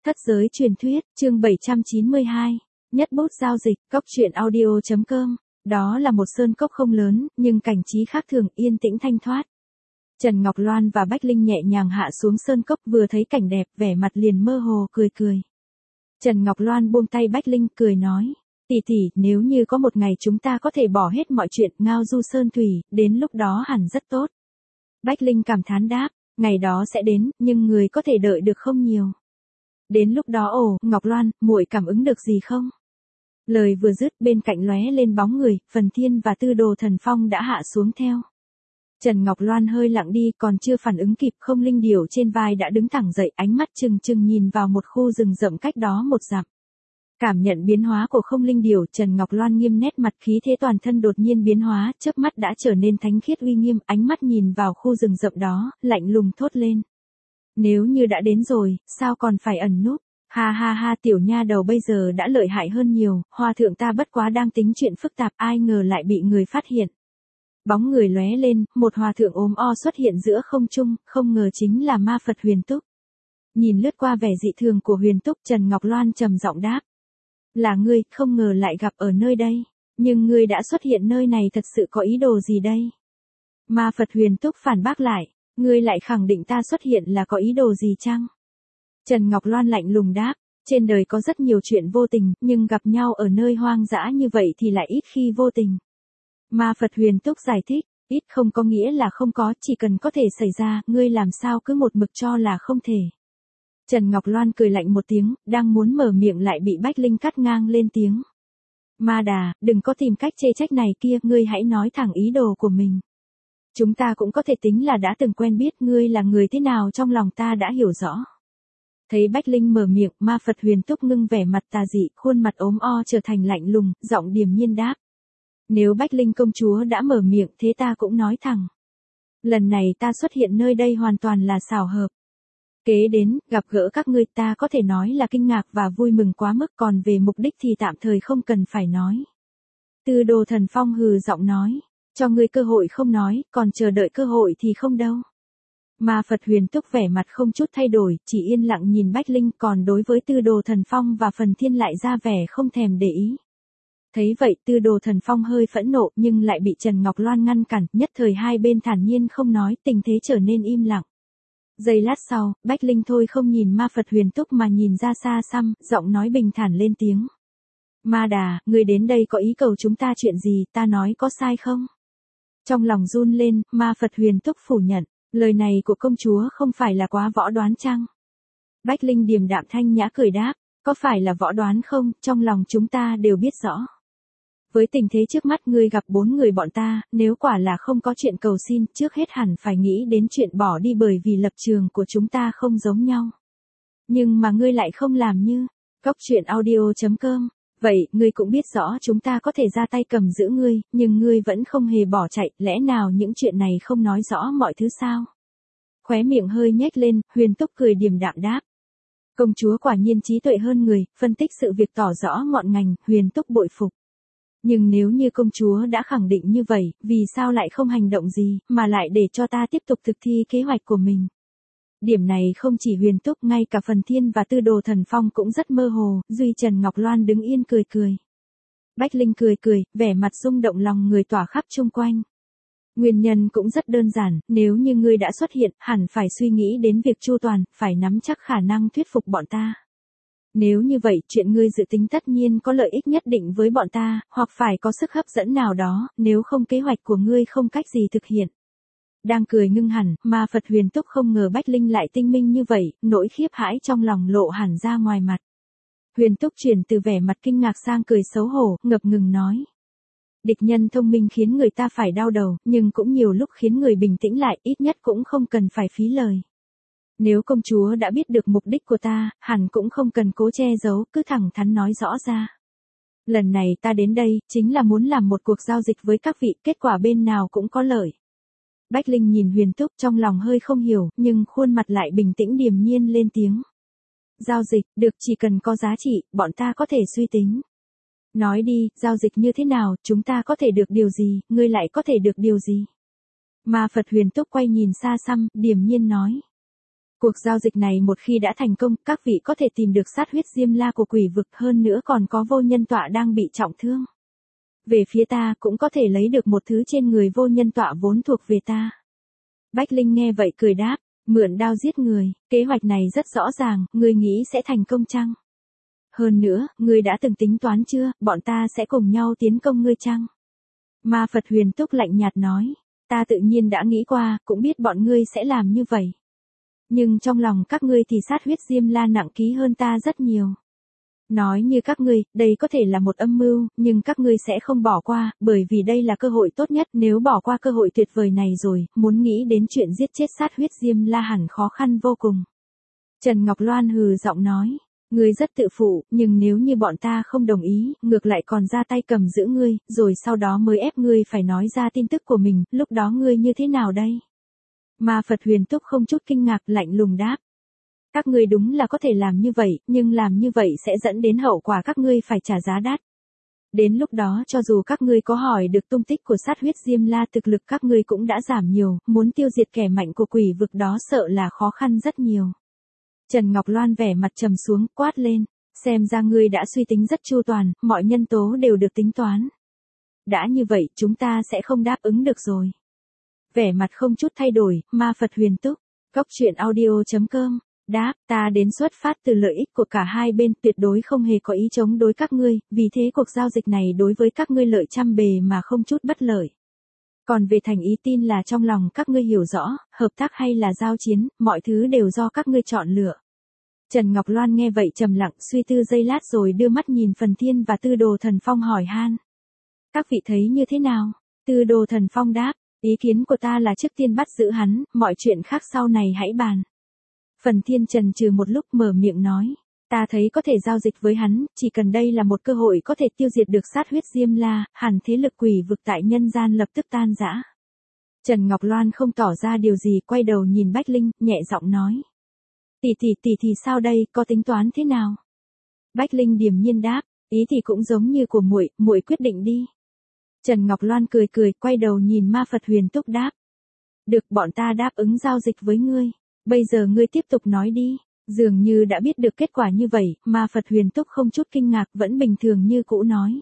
Thất giới truyền thuyết, chương 792, nhất bút giao dịch, cốc truyện audio.com. Đó là một sơn cốc không lớn, nhưng cảnh trí khác thường, yên tĩnh thanh thoát. Trần Ngọc Loan và Bách Linh nhẹ nhàng hạ xuống sơn cốc, vừa thấy cảnh đẹp, vẻ mặt liền mơ hồ, cười. Trần Ngọc Loan buông tay Bách Linh, cười nói, tỷ tỷ, nếu như có một ngày chúng ta có thể bỏ hết mọi chuyện, ngao du sơn thủy, đến lúc đó hẳn rất tốt. Bách Linh cảm thán đáp, ngày đó sẽ đến, nhưng người có thể đợi được không nhiều. Đến lúc đó Ngọc Loan, muội cảm ứng được gì không? Lời vừa dứt, bên cạnh lóe lên bóng người, Phần Thiên và Tư Đồ Thần Phong đã hạ xuống theo. Trần Ngọc Loan hơi lặng đi, còn chưa phản ứng kịp, Không Linh Điểu trên vai đã đứng thẳng dậy, ánh mắt trừng nhìn vào một khu rừng rậm cách đó một dặm. Cảm nhận biến hóa của Không Linh Điểu, Trần Ngọc Loan nghiêm nét mặt, khí thế toàn thân đột nhiên biến hóa, chớp mắt đã trở nên thánh khiết uy nghiêm, ánh mắt nhìn vào khu rừng rậm đó, lạnh lùng thốt lên. Nếu như đã đến rồi, sao còn phải ẩn núp? Ha ha ha, tiểu nha đầu bây giờ đã lợi hại hơn nhiều, hòa thượng ta bất quá đang tính chuyện phức tạp, ai ngờ lại bị người phát hiện. Bóng người lóe lên, một hòa thượng ốm o xuất hiện giữa không trung, không ngờ chính là ma Phật Huyền Túc. Nhìn lướt qua vẻ dị thường của Huyền Túc, Trần Ngọc Loan trầm giọng đáp. Là ngươi, không ngờ lại gặp ở nơi đây. Nhưng ngươi đã xuất hiện nơi này thật sự có ý đồ gì đây? Ma Phật Huyền Túc phản bác lại. Ngươi lại khẳng định ta xuất hiện là có ý đồ gì chăng? Trần Ngọc Loan lạnh lùng đáp. Trên đời có rất nhiều chuyện vô tình, nhưng gặp nhau ở nơi hoang dã như vậy thì lại ít khi vô tình. Ma Phật Huyền Túc giải thích. Ít không có nghĩa là không có, chỉ cần có thể xảy ra, ngươi làm sao cứ một mực cho là không thể. Trần Ngọc Loan cười lạnh một tiếng, đang muốn mở miệng lại bị Bách Linh cắt ngang lên tiếng. Ma Đà, đừng có tìm cách chê trách này kia, ngươi hãy nói thẳng ý đồ của mình. Chúng ta cũng có thể tính là đã từng quen biết, ngươi là người thế nào trong lòng ta đã hiểu rõ. Thấy Bách Linh mở miệng, Ma Phật Huyền Túc ngưng vẻ mặt tà dị, khuôn mặt ốm o trở thành lạnh lùng, giọng điềm nhiên đáp. Nếu Bách Linh công chúa đã mở miệng, thế ta cũng nói thẳng. Lần này ta xuất hiện nơi đây hoàn toàn là xảo hợp. Kế đến, gặp gỡ các ngươi, ta có thể nói là kinh ngạc và vui mừng quá mức, còn về mục đích thì tạm thời không cần phải nói. Tư Đồ Thần Phong hừ giọng nói, cho ngươi cơ hội không nói, còn chờ đợi cơ hội thì không đâu. Ma Phật Huyền Túc vẻ mặt không chút thay đổi, chỉ yên lặng nhìn Bách Linh, còn đối với Tư Đồ Thần Phong và Phần Thiên lại ra vẻ không thèm để ý. Thấy vậy, Tư Đồ Thần Phong hơi phẫn nộ, nhưng lại bị Trần Ngọc Loan ngăn cản, nhất thời hai bên thản nhiên không nói, tình thế trở nên im lặng. Giây lát sau, Bách Linh thôi không nhìn Ma Phật Huyền Túc mà nhìn ra xa xăm, giọng nói bình thản lên tiếng. Ma Đà, người đến đây có ý cầu chúng ta chuyện gì, ta nói có sai không? Trong lòng run lên, Ma Phật Huyền Túc phủ nhận, lời này của công chúa không phải là quá võ đoán chăng? Bách Linh điềm đạm thanh nhã cười đáp, có phải là võ đoán không, trong lòng chúng ta đều biết rõ. Với tình thế trước mắt ngươi gặp 4 người bọn ta, nếu quả là không có chuyện cầu xin, trước hết hẳn phải nghĩ đến chuyện bỏ đi bởi vì lập trường của chúng ta không giống nhau. Nhưng mà ngươi lại không làm như, cốc truyện audio.com. Vậy, ngươi cũng biết rõ chúng ta có thể ra tay cầm giữ ngươi, nhưng ngươi vẫn không hề bỏ chạy, lẽ nào những chuyện này không nói rõ mọi thứ sao? Khóe miệng hơi nhếch lên, Huyền Túc cười điềm đạm đáp. Công chúa quả nhiên trí tuệ hơn người, phân tích sự việc tỏ rõ ngọn ngành, Huyền Túc bội phục. Nhưng nếu như công chúa đã khẳng định như vậy, vì sao lại không hành động gì, mà lại để cho ta tiếp tục thực thi kế hoạch của mình? Điểm này không chỉ Huyền Túc, ngay cả Phần Thiên và Tư Đồ Thần Phong cũng rất mơ hồ, duy Trần Ngọc Loan đứng yên cười. Bách Linh cười, vẻ mặt rung động lòng người tỏa khắp chung quanh. Nguyên nhân cũng rất đơn giản, nếu như ngươi đã xuất hiện, hẳn phải suy nghĩ đến việc chu toàn, phải nắm chắc khả năng thuyết phục bọn ta. Nếu như vậy, chuyện ngươi dự tính tất nhiên có lợi ích nhất định với bọn ta, hoặc phải có sức hấp dẫn nào đó, nếu không kế hoạch của ngươi không cách gì thực hiện. Đang cười ngưng hẳn, Ma Phật Huyền Túc không ngờ Bách Linh lại tinh minh như vậy, nỗi khiếp hãi trong lòng lộ hẳn ra ngoài mặt. Huyền Túc chuyển từ vẻ mặt kinh ngạc sang cười xấu hổ, ngập ngừng nói. Địch nhân thông minh khiến người ta phải đau đầu, nhưng cũng nhiều lúc khiến người bình tĩnh lại, ít nhất cũng không cần phải phí lời. Nếu công chúa đã biết được mục đích của ta, hẳn cũng không cần cố che giấu, cứ thẳng thắn nói rõ ra. Lần này ta đến đây, chính là muốn làm một cuộc giao dịch với các vị, kết quả bên nào cũng có lợi. Bách Linh nhìn Huyền Túc trong lòng hơi không hiểu, nhưng khuôn mặt lại bình tĩnh điềm nhiên lên tiếng. Giao dịch, được, chỉ cần có giá trị, bọn ta có thể suy tính. Nói đi, giao dịch như thế nào, chúng ta có thể được điều gì, ngươi lại có thể được điều gì? Ma Phật Huyền Túc quay nhìn xa xăm, điềm nhiên nói. Cuộc giao dịch này một khi đã thành công, các vị có thể tìm được sát huyết diêm la của quỷ vực, hơn nữa còn có vô nhân tọa đang bị trọng thương. Về phía ta cũng có thể lấy được một thứ trên người vô nhân tọa vốn thuộc về ta. Bách Linh nghe vậy cười đáp, mượn đao giết người, kế hoạch này rất rõ ràng, ngươi nghĩ sẽ thành công chăng? Hơn nữa, ngươi đã từng tính toán chưa, bọn ta sẽ cùng nhau tiến công ngươi chăng? Ma Phật Huyền Túc lạnh nhạt nói, ta tự nhiên đã nghĩ qua, cũng biết bọn ngươi sẽ làm như vậy. Nhưng trong lòng các ngươi thì sát huyết diêm la nặng ký hơn ta rất nhiều. Nói như các ngươi, đây có thể là một âm mưu, nhưng các ngươi sẽ không bỏ qua, bởi vì đây là cơ hội tốt nhất, nếu bỏ qua cơ hội tuyệt vời này rồi, muốn nghĩ đến chuyện giết chết sát huyết diêm la hẳn khó khăn vô cùng. Trần Ngọc Loan hừ giọng nói, ngươi rất tự phụ, nhưng nếu như bọn ta không đồng ý, ngược lại còn ra tay cầm giữ ngươi, rồi sau đó mới ép ngươi phải nói ra tin tức của mình, lúc đó ngươi như thế nào đây? Ma Phật Huyền Túc không chút kinh ngạc, lạnh lùng đáp. Các ngươi đúng là có thể làm như vậy, nhưng làm như vậy sẽ dẫn đến hậu quả các ngươi phải trả giá đắt. Đến lúc đó cho dù các ngươi có hỏi được tung tích của sát huyết diêm la, thực lực các ngươi cũng đã giảm nhiều, muốn tiêu diệt kẻ mạnh của quỷ vực đó sợ là khó khăn rất nhiều. Trần Ngọc Loan vẻ mặt trầm xuống, quát lên, xem ra ngươi đã suy tính rất chu toàn, mọi nhân tố đều được tính toán. Đã như vậy, chúng ta sẽ không đáp ứng được rồi. Vẻ mặt không chút thay đổi, Ma Phật Huyền Túc, Cốc.audio.com, đáp, ta đến xuất phát từ lợi ích của cả hai bên, tuyệt đối không hề có ý chống đối các ngươi, vì thế cuộc giao dịch này đối với các ngươi lợi trăm bề mà không chút bất lợi. Còn về thành ý tin là trong lòng các ngươi hiểu rõ, hợp tác hay là giao chiến, mọi thứ đều do các ngươi chọn lựa. Trần Ngọc Loan nghe vậy trầm lặng suy tư giây lát rồi đưa mắt nhìn Phần Thiên và Tư Đồ Thần Phong hỏi han. Các vị thấy như thế nào? Tư Đồ Thần Phong đáp, ý kiến của ta là trước tiên bắt giữ hắn, mọi chuyện khác sau này hãy bàn. Phần Thiên chần chừ một lúc mở miệng nói, ta thấy có thể giao dịch với hắn, chỉ cần đây là một cơ hội có thể tiêu diệt được sát huyết diêm la, hẳn thế lực quỷ vực tại nhân gian lập tức tan rã. Trần Ngọc Loan không tỏ ra điều gì, quay đầu nhìn Bách Linh, nhẹ giọng nói. Tỷ thì sao đây, có tính toán thế nào? Bách Linh điềm nhiên đáp, ý thì cũng giống như của muội, muội quyết định đi. Trần Ngọc Loan cười cười, quay đầu nhìn Ma Phật Huyền Túc đáp. Được, bọn ta đáp ứng giao dịch với ngươi. Bây giờ ngươi tiếp tục nói đi. Dường như đã biết được kết quả như vậy, Ma Phật Huyền Túc không chút kinh ngạc, vẫn bình thường như cũ nói.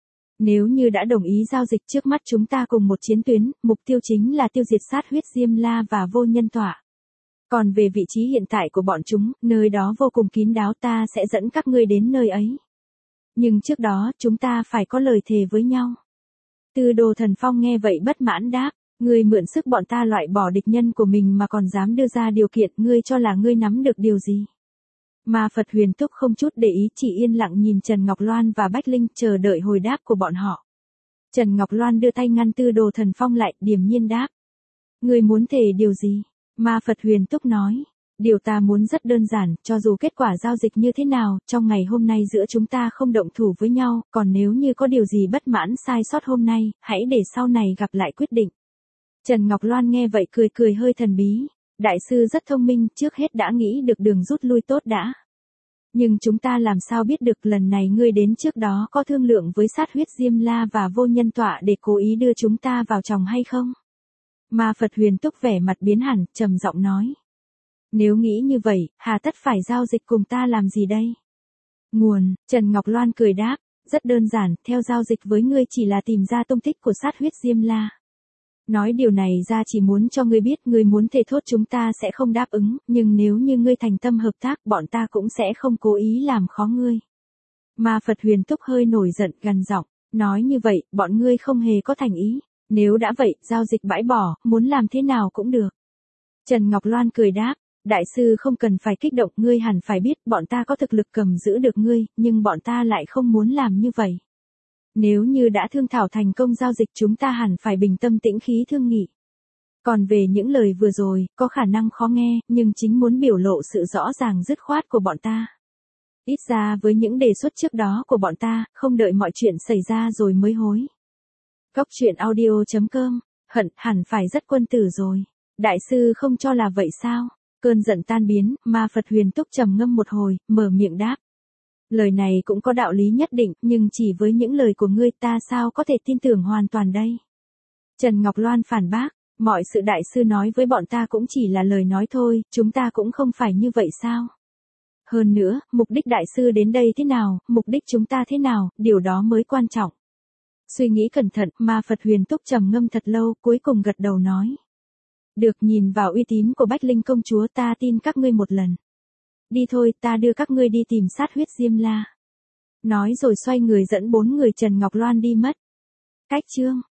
Nếu như đã đồng ý giao dịch, trước mắt chúng ta cùng một chiến tuyến, mục tiêu chính là tiêu diệt sát huyết diêm la và vô nhân tọa. Còn về vị trí hiện tại của bọn chúng, nơi đó vô cùng kín đáo, ta sẽ dẫn các ngươi đến nơi ấy. Nhưng trước đó, chúng ta phải có lời thề với nhau. Tư Đồ Thần Phong nghe vậy bất mãn đáp, ngươi mượn sức bọn ta loại bỏ địch nhân của mình mà còn dám đưa ra điều kiện, ngươi cho là ngươi nắm được điều gì? Ma Phật Huyền Túc không chút để ý, chỉ yên lặng nhìn Trần Ngọc Loan và Bách Linh, chờ đợi hồi đáp của bọn họ. Trần Ngọc Loan đưa tay ngăn Tư Đồ Thần Phong lại, điềm nhiên đáp. Ngươi muốn thề điều gì? Ma Phật Huyền Túc nói. Điều ta muốn rất đơn giản, cho dù kết quả giao dịch như thế nào, trong ngày hôm nay giữa chúng ta không động thủ với nhau, còn nếu như có điều gì bất mãn sai sót hôm nay, hãy để sau này gặp lại quyết định. Trần Ngọc Loan nghe vậy cười cười hơi thần bí. Đại sư rất thông minh, trước hết đã nghĩ được đường rút lui tốt đã. Nhưng chúng ta làm sao biết được lần này ngươi đến trước đó có thương lượng với sát huyết diêm la và vô nhân tọa để cố ý đưa chúng ta vào chồng hay không? Ma Phật Huyền Túc vẻ mặt biến hẳn, trầm giọng nói. Nếu nghĩ như vậy, hà tất phải giao dịch cùng ta làm gì đây? Nguồn, Trần Ngọc Loan cười đáp, rất đơn giản, theo giao dịch với ngươi chỉ là tìm ra tung tích của sát huyết diêm la. Nói điều này ra chỉ muốn cho ngươi biết, ngươi muốn thề thốt chúng ta sẽ không đáp ứng, nhưng nếu như ngươi thành tâm hợp tác, bọn ta cũng sẽ không cố ý làm khó ngươi. Ma Phật Huyền Túc hơi nổi giận, gằn giọng, nói như vậy, bọn ngươi không hề có thành ý. Nếu đã vậy, giao dịch bãi bỏ, muốn làm thế nào cũng được. Trần Ngọc Loan cười đáp, đại sư không cần phải kích động, ngươi hẳn phải biết bọn ta có thực lực cầm giữ được ngươi, nhưng bọn ta lại không muốn làm như vậy. Nếu như đã thương thảo thành công giao dịch, chúng ta hẳn phải bình tâm tĩnh khí thương nghị. Còn về những lời vừa rồi, có khả năng khó nghe, nhưng chính muốn biểu lộ sự rõ ràng dứt khoát của bọn ta. Ít ra với những đề xuất trước đó của bọn ta, không đợi mọi chuyện xảy ra rồi mới hối. Cốc.audio.com, hẳn phải rất quân tử rồi. Đại sư không cho là vậy sao? Cơn giận tan biến, Ma Phật Huyền Túc trầm ngâm một hồi, mở miệng đáp. Lời này cũng có đạo lý nhất định, nhưng chỉ với những lời của ngươi ta sao có thể tin tưởng hoàn toàn đây? Trần Ngọc Loan phản bác, Mọi sự đại sư nói với bọn ta cũng chỉ là lời nói thôi, chúng ta cũng không phải như vậy sao? Hơn nữa, mục đích đại sư đến đây thế nào, mục đích chúng ta thế nào, điều đó mới quan trọng. Suy nghĩ cẩn thận, Ma Phật Huyền Túc trầm ngâm thật lâu, cuối cùng gật đầu nói. Được, nhìn vào uy tín của Bách Linh công chúa, ta tin các ngươi một lần. Đi thôi, ta đưa các ngươi đi tìm sát huyết Diêm La. Nói rồi xoay người dẫn 4 người Trần Ngọc Loan đi mất. Cách chương